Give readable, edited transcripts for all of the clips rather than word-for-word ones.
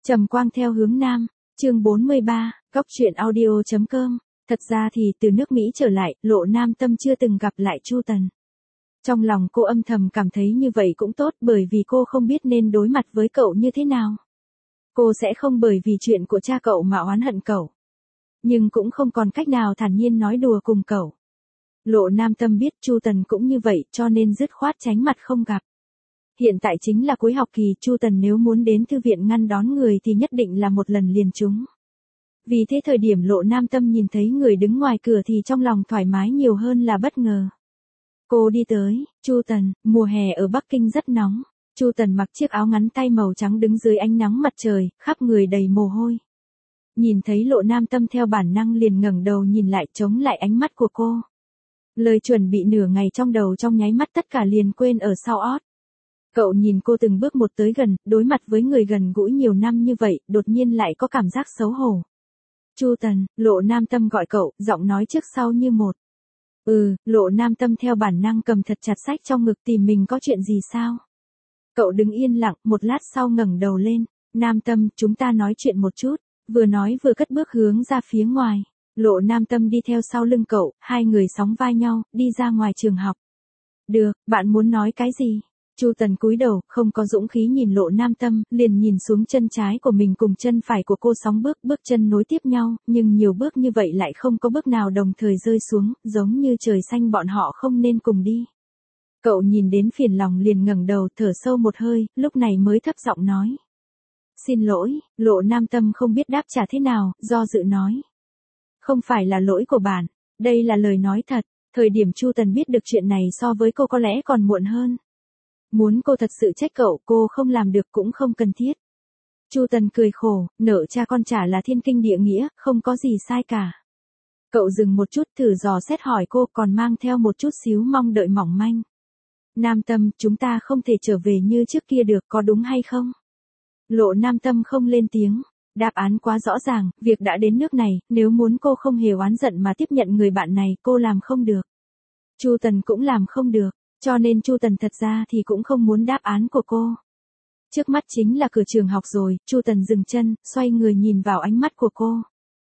Trầm quang theo hướng nam, chương 43, góc truyện audio.com. Thật ra thì từ nước Mỹ trở lại, Lộ Nam Tâm chưa từng gặp lại Chu Tần. Trong lòng cô âm thầm cảm thấy như vậy cũng tốt, bởi vì cô không biết nên đối mặt với cậu như thế nào. Cô sẽ không bởi vì chuyện của cha cậu mà oán hận cậu. Nhưng cũng không còn cách nào thản nhiên nói đùa cùng cậu. Lộ Nam Tâm biết Chu Tần cũng như vậy, cho nên dứt khoát tránh mặt không gặp. Hiện tại chính là cuối học kỳ, Chu Tần nếu muốn đến thư viện ngăn đón người thì nhất định là một lần liền trúng. Vì thế thời điểm Lộ Nam Tâm nhìn thấy người đứng ngoài cửa thì trong lòng thoải mái nhiều hơn là bất ngờ. Cô đi tới, Chu Tần, mùa hè ở Bắc Kinh rất nóng. Chu Tần mặc chiếc áo ngắn tay màu trắng đứng dưới ánh nắng mặt trời, khắp người đầy mồ hôi. Nhìn thấy Lộ Nam Tâm theo bản năng liền ngẩng đầu nhìn lại, chống lại ánh mắt của cô. Lời chuẩn bị nửa ngày trong đầu trong nháy mắt tất cả liền quên ở sau ót. Cậu nhìn cô từng bước một tới gần, đối mặt với người gần gũi nhiều năm như vậy, đột nhiên lại có cảm giác xấu hổ. Chu Tần, Lộ Nam Tâm gọi cậu, giọng nói trước sau như một. Lộ Nam Tâm theo bản năng cầm thật chặt sách trong ngực, tìm mình có chuyện gì sao? Cậu đứng yên lặng, một lát sau ngẩng đầu lên. Nam Tâm, chúng ta nói chuyện một chút. Vừa nói vừa cất bước hướng ra phía ngoài. Lộ Nam Tâm đi theo sau lưng cậu, hai người sóng vai nhau, đi ra ngoài trường học. Được, bạn muốn nói cái gì? Chu Tần cúi đầu, không có dũng khí nhìn Lộ Nam Tâm, liền nhìn xuống chân trái của mình cùng chân phải của cô sóng bước chân nối tiếp nhau, nhưng nhiều bước như vậy lại không có bước nào đồng thời rơi xuống, giống như trời xanh bọn họ không nên cùng đi. Cậu nhìn đến phiền lòng liền ngẩng đầu, thở sâu một hơi, lúc này mới thấp giọng nói. Xin lỗi, Lộ Nam Tâm không biết đáp trả thế nào, do dự nói. Không phải là lỗi của bạn, đây là lời nói thật. Thời điểm Chu Tần biết được chuyện này so với cô có lẽ còn muộn hơn. Muốn cô thật sự trách cậu, cô không làm được cũng không cần thiết. Chu Tần cười khổ, nợ cha con trả là thiên kinh địa nghĩa, không có gì sai cả. Cậu dừng một chút, thử dò xét hỏi cô, còn mang theo một chút xíu mong đợi mỏng manh. Nam Tâm, chúng ta không thể trở về như trước kia được, có đúng hay không? Lộ Nam Tâm không lên tiếng. Đáp án quá rõ ràng, việc đã đến nước này, nếu muốn cô không hề oán giận mà tiếp nhận người bạn này, cô làm không được. Chu Tần cũng làm không được, cho nên Chu Tần thật ra thì cũng không muốn đáp án của cô. Trước mắt chính là cửa trường học rồi, Chu Tần dừng chân, xoay người nhìn vào ánh mắt của cô.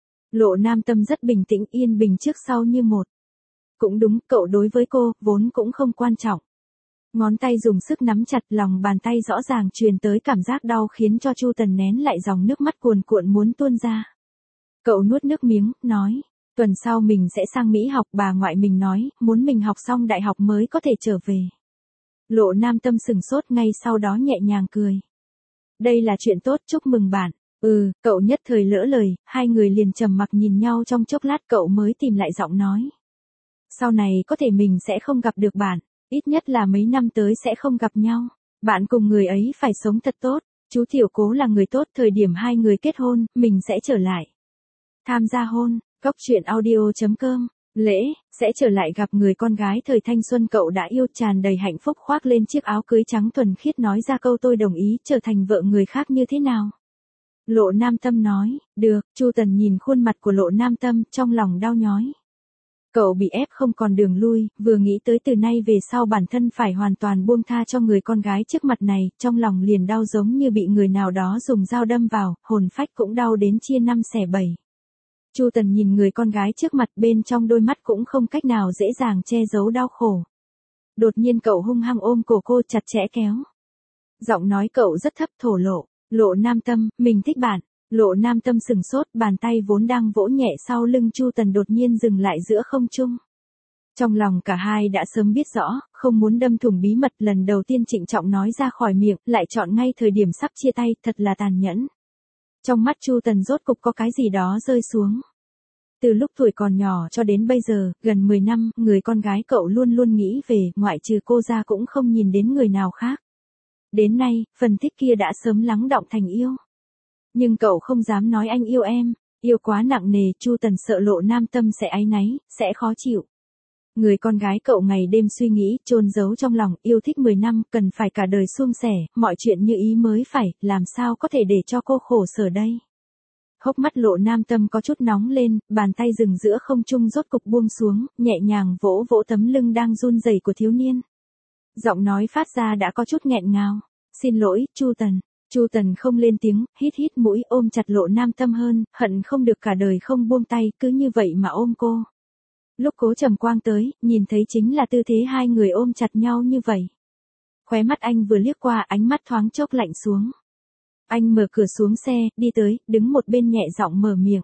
Lộ Nam Tâm rất bình tĩnh, yên bình trước sau như một. Cũng đúng, cậu đối với cô, vốn cũng không quan trọng. Ngón tay dùng sức nắm chặt, lòng bàn tay rõ ràng truyền tới cảm giác đau khiến cho Chu Tần nén lại dòng nước mắt cuồn cuộn muốn tuôn ra. Cậu nuốt nước miếng, nói, tuần sau mình sẽ sang Mỹ học, bà ngoại mình nói, muốn mình học xong đại học mới có thể trở về. Lộ Nam Tâm sừng sốt, ngay sau đó nhẹ nhàng cười. Đây là chuyện tốt, chúc mừng bạn. Cậu nhất thời lỡ lời, hai người liền trầm mặc nhìn nhau trong chốc lát, cậu mới tìm lại giọng nói. Sau này có thể mình sẽ không gặp được bạn. Ít nhất là mấy năm tới sẽ không gặp nhau. Bạn cùng người ấy phải sống thật tốt. Chú Tiểu Cố là người tốt, thời điểm hai người kết hôn, mình sẽ trở lại. Tham gia hôn, góc truyện audio.com. Lễ, sẽ trở lại gặp người con gái thời thanh xuân cậu đã yêu, tràn đầy hạnh phúc khoác lên chiếc áo cưới trắng thuần khiết nói ra câu tôi đồng ý trở thành vợ người khác như thế nào. Lộ Nam Tâm nói, được. Chu Tần nhìn khuôn mặt của Lộ Nam Tâm, trong lòng đau nhói. Cậu bị ép không còn đường lui, vừa nghĩ tới từ nay về sau bản thân phải hoàn toàn buông tha cho người con gái trước mặt này, trong lòng liền đau giống như bị người nào đó dùng dao đâm vào, hồn phách cũng đau đến chia năm xẻ bảy. Chu Tần nhìn người con gái trước mặt, bên trong đôi mắt cũng không cách nào dễ dàng che giấu đau khổ. Đột nhiên cậu hung hăng ôm cổ cô chặt chẽ kéo. Giọng nói cậu rất thấp, thổ lộ, Lộ Nam Tâm, mình thích bạn. Lộ Nam Tâm sừng sốt, bàn tay vốn đang vỗ nhẹ sau lưng Chu Tần đột nhiên dừng lại giữa không trung. Trong lòng cả hai đã sớm biết rõ, không muốn đâm thủng bí mật, lần đầu tiên trịnh trọng nói ra khỏi miệng, lại chọn ngay thời điểm sắp chia tay, thật là tàn nhẫn. Trong mắt Chu Tần rốt cục có cái gì đó rơi xuống. Từ lúc tuổi còn nhỏ cho đến bây giờ, gần 10 năm, người con gái cậu luôn luôn nghĩ về, ngoại trừ cô ra cũng không nhìn đến người nào khác. Đến nay, phần thích kia đã sớm lắng đọng thành yêu. Nhưng cậu không dám nói anh yêu em, yêu quá nặng nề, Chu Tần sợ Lộ Nam Tâm sẽ áy náy, sẽ khó chịu. Người con gái cậu ngày đêm suy nghĩ, chôn giấu trong lòng, yêu thích 10 năm, cần phải cả đời suôn sẻ, mọi chuyện như ý mới phải, làm sao có thể để cho cô khổ sở đây. Hốc mắt Lộ Nam Tâm có chút nóng lên, bàn tay dừng giữa không trung rốt cục buông xuống, nhẹ nhàng vỗ vỗ tấm lưng đang run rẩy của thiếu niên. Giọng nói phát ra đã có chút nghẹn ngào. Xin lỗi, Chu Tần. Chu Tần không lên tiếng, hít hít mũi ôm chặt Lộ Nam Tâm hơn, hận không được cả đời không buông tay, cứ như vậy mà ôm cô. Lúc Cố Trầm Quang tới, nhìn thấy chính là tư thế hai người ôm chặt nhau như vậy. Khóe mắt anh vừa liếc qua, ánh mắt thoáng chốc lạnh xuống. Anh mở cửa xuống xe, đi tới, đứng một bên nhẹ giọng mở miệng.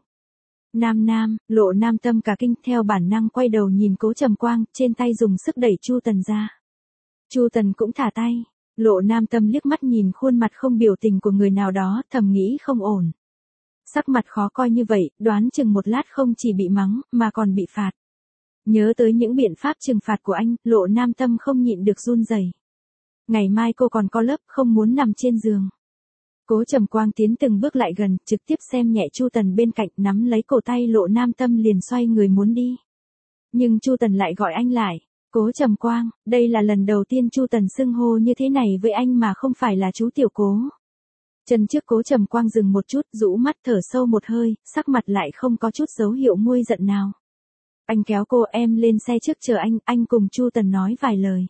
Nam, Lộ Nam Tâm cả kinh theo bản năng quay đầu nhìn Cố Trầm Quang, trên tay dùng sức đẩy Chu Tần ra. Chu Tần cũng thả tay. Lộ Nam Tâm liếc mắt nhìn khuôn mặt không biểu tình của người nào đó, thầm nghĩ không ổn. Sắc mặt khó coi như vậy, đoán chừng một lát không chỉ bị mắng, mà còn bị phạt. Nhớ tới những biện pháp trừng phạt của anh, Lộ Nam Tâm không nhịn được run rẩy. Ngày mai cô còn có lớp, không muốn nằm trên giường. Cố Trầm Quang tiến từng bước lại gần, trực tiếp xem nhẹ Chu Tần bên cạnh, nắm lấy cổ tay Lộ Nam Tâm liền xoay người muốn đi. Nhưng Chu Tần lại gọi anh lại. Cố Trầm Quang, đây là lần đầu tiên Chu Tần xưng hô như thế này với anh mà không phải là chú tiểu Cố. Chân trước Cố Trầm Quang dừng một chút, rũ mắt thở sâu một hơi, sắc mặt lại không có chút dấu hiệu nguôi giận nào. Anh kéo cô em lên xe trước chờ anh cùng Chu Tần nói vài lời.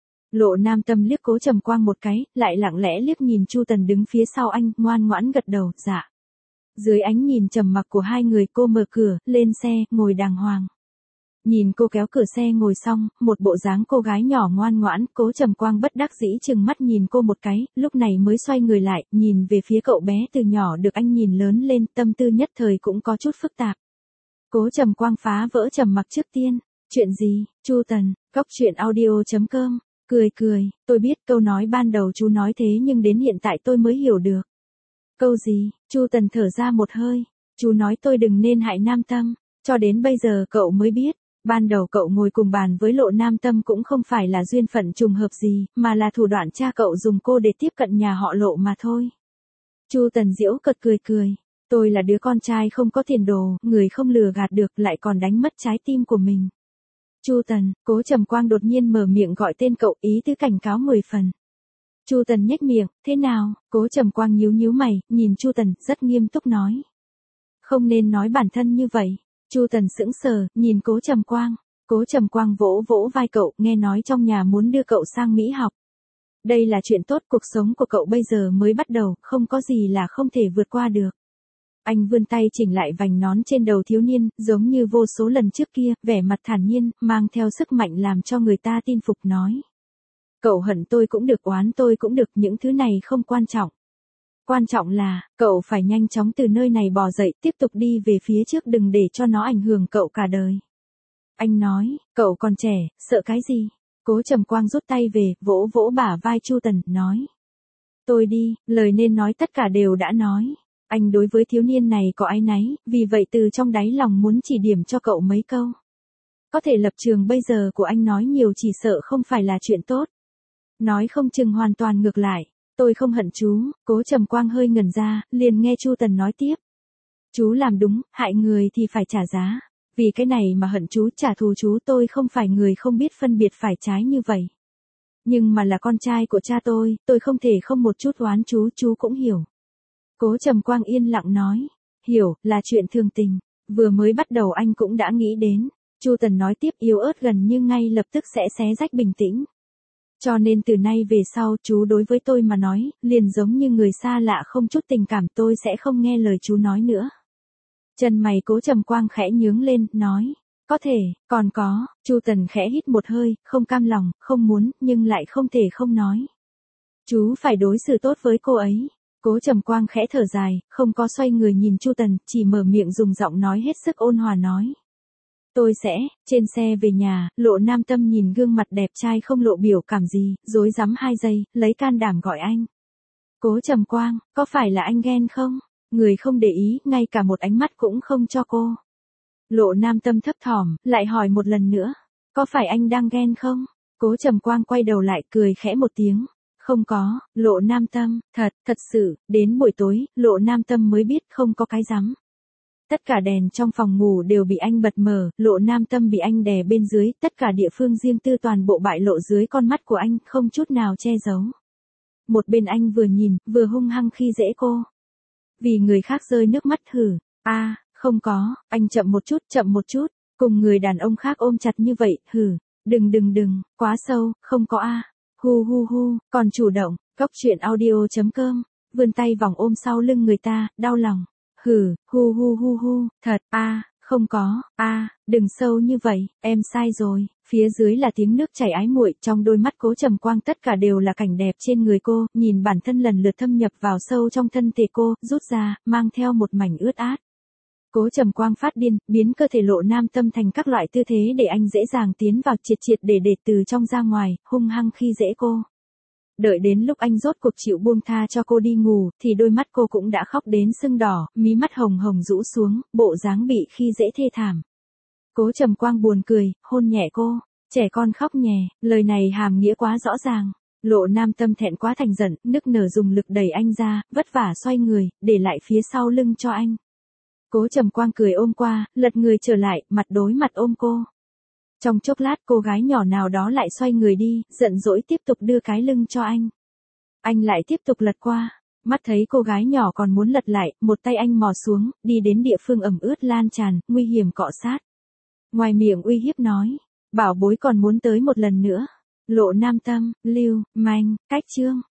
Lộ Nam Tâm liếc Cố Trầm Quang một cái, lại lặng lẽ liếc nhìn Chu Tần đứng phía sau anh, ngoan ngoãn gật đầu, dạ. Dưới ánh nhìn trầm mặc của hai người cô mở cửa, lên xe, ngồi đàng hoàng. Nhìn cô kéo cửa xe ngồi xong, một bộ dáng cô gái nhỏ ngoan ngoãn, Cố Trầm Quang bất đắc dĩ chừng mắt nhìn cô một cái, lúc này mới xoay người lại, nhìn về phía cậu bé từ nhỏ được anh nhìn lớn lên, tâm tư nhất thời cũng có chút phức tạp. Cố Trầm Quang phá vỡ trầm mặc trước tiên, chuyện gì, Chu Tần, goctruyện.audio.com, cười, tôi biết câu nói ban đầu chú nói thế nhưng đến hiện tại tôi mới hiểu được. Câu gì, Chu Tần thở ra một hơi, chú nói tôi đừng nên hại Nam Tâm, cho đến bây giờ cậu mới biết. Ban đầu cậu ngồi cùng bàn với Lộ Nam Tâm cũng không phải là duyên phận trùng hợp gì, mà là thủ đoạn cha cậu dùng cô để tiếp cận nhà họ Lộ mà thôi. Chu Tần giễu cợt cười. Tôi là đứa con trai không có tiền đồ, người không lừa gạt được lại còn đánh mất trái tim của mình. Chu Tần, Cố Trầm Quang đột nhiên mở miệng gọi tên cậu, ý tứ cảnh cáo 10 phần. Chu Tần nhếch miệng, thế nào? Cố Trầm Quang nhíu mày, nhìn Chu Tần, rất nghiêm túc nói. Không nên nói bản thân như vậy. Chu Tần sững sờ, nhìn Cố Trầm Quang. Cố Trầm Quang vỗ vai cậu, nghe nói trong nhà muốn đưa cậu sang Mỹ học. Đây là chuyện tốt, cuộc sống của cậu bây giờ mới bắt đầu, không có gì là không thể vượt qua được. Anh vươn tay chỉnh lại vành nón trên đầu thiếu niên, giống như vô số lần trước kia, vẻ mặt thản nhiên, mang theo sức mạnh làm cho người ta tin phục nói. Cậu hận tôi cũng được, oán tôi cũng được, những thứ này không quan trọng. Quan trọng là, cậu phải nhanh chóng từ nơi này bò dậy, tiếp tục đi về phía trước, đừng để cho nó ảnh hưởng cậu cả đời. Anh nói, cậu còn trẻ, sợ cái gì? Cố Trầm Quang rút tay về, vỗ bả vai Chu Tần, nói. Tôi đi, lời nên nói tất cả đều đã nói. Anh đối với thiếu niên này có áy náy, vì vậy từ trong đáy lòng muốn chỉ điểm cho cậu mấy câu. Có thể lập trường bây giờ của anh nói nhiều chỉ sợ không phải là chuyện tốt. Nói không chừng hoàn toàn ngược lại. Tôi không hận chú. Cố Trầm Quang hơi ngẩn ra, liền nghe Chu Tần nói tiếp. Chú làm đúng, hại người thì phải trả giá. Vì cái này mà hận chú, trả thù chú, tôi không phải người không biết phân biệt phải trái như vậy. Nhưng mà là con trai của cha tôi không thể không một chút oán chú cũng hiểu. Cố Trầm Quang yên lặng nói, hiểu, là chuyện thường tình, vừa mới bắt đầu anh cũng đã nghĩ đến. Chu Tần nói tiếp yếu ớt gần như ngay lập tức sẽ xé rách bình tĩnh. Cho nên từ nay về sau chú đối với tôi mà nói, liền giống như người xa lạ không chút tình cảm, tôi sẽ không nghe lời chú nói nữa. Chân mày Cố Trầm Quang khẽ nhướng lên, nói, có thể, còn có, Chu Tần khẽ hít một hơi, không cam lòng, không muốn, nhưng lại không thể không nói. Chú phải đối xử tốt với cô ấy. Cố Trầm Quang khẽ thở dài, không có xoay người nhìn Chu Tần, chỉ mở miệng dùng giọng nói hết sức ôn hòa nói. Tôi sẽ, trên xe về nhà, Lộ Nam Tâm nhìn gương mặt đẹp trai không lộ biểu cảm gì, rối rắm 2 giây, lấy can đảm gọi anh. Cố Trầm Quang, có phải là anh ghen không? Người không để ý, ngay cả một ánh mắt cũng không cho cô. Lộ Nam Tâm thấp thỏm, lại hỏi một lần nữa. Có phải anh đang ghen không? Cố Trầm Quang quay đầu lại cười khẽ một tiếng. Không có, Lộ Nam Tâm, thật sự, đến buổi tối, Lộ Nam Tâm mới biết không có cái rắm. Tất cả đèn trong phòng ngủ đều bị anh bật mở, Lộ Nam Tâm bị anh đè bên dưới, tất cả địa phương riêng tư toàn bộ bại lộ dưới con mắt của anh, không chút nào che giấu. Một bên anh vừa nhìn, vừa hung hăng khi dễ cô. Vì người khác rơi nước mắt hử, không có, anh chậm một chút, cùng người đàn ông khác ôm chặt như vậy, hử, đừng, quá sâu, không có hu, còn chủ động, goctruyện.audio.com vươn tay vòng ôm sau lưng người ta, đau lòng. Hừ, hu hu hu hu, thật, không có, đừng sâu như vậy, em sai rồi. Phía dưới là tiếng nước chảy ái muội, trong đôi mắt Cố Trầm Quang tất cả đều là cảnh đẹp trên người cô, nhìn bản thân lần lượt thâm nhập vào sâu trong thân thể cô, rút ra, mang theo một mảnh ướt át. Cố Trầm Quang phát điên, biến cơ thể Lộ Nam Tâm thành các loại tư thế để anh dễ dàng tiến vào, triệt để từ trong ra ngoài, hung hăng khi dễ cô. Đợi đến lúc anh rốt cuộc chịu buông tha cho cô đi ngủ, thì đôi mắt cô cũng đã khóc đến sưng đỏ, mí mắt hồng hồng rũ xuống, bộ dáng bị khi dễ thê thảm. Cố Trầm Quang buồn cười, hôn nhẹ cô, trẻ con khóc nhè, lời này hàm nghĩa quá rõ ràng. Lộ Nam Tâm thẹn quá thành giận, nức nở dùng lực đẩy anh ra, vất vả xoay người, để lại phía sau lưng cho anh. Cố Trầm Quang cười ôm qua, lật người trở lại, mặt đối mặt ôm cô. Trong chốc lát cô gái nhỏ nào đó lại xoay người đi, giận dỗi tiếp tục đưa cái lưng cho anh. Anh lại tiếp tục lật qua, mắt thấy cô gái nhỏ còn muốn lật lại, một tay anh mò xuống, đi đến địa phương ẩm ướt lan tràn, nguy hiểm cọ sát. Ngoài miệng uy hiếp nói, bảo bối còn muốn tới một lần nữa. Lộ Nam Tâm, lưu, manh, cách chương.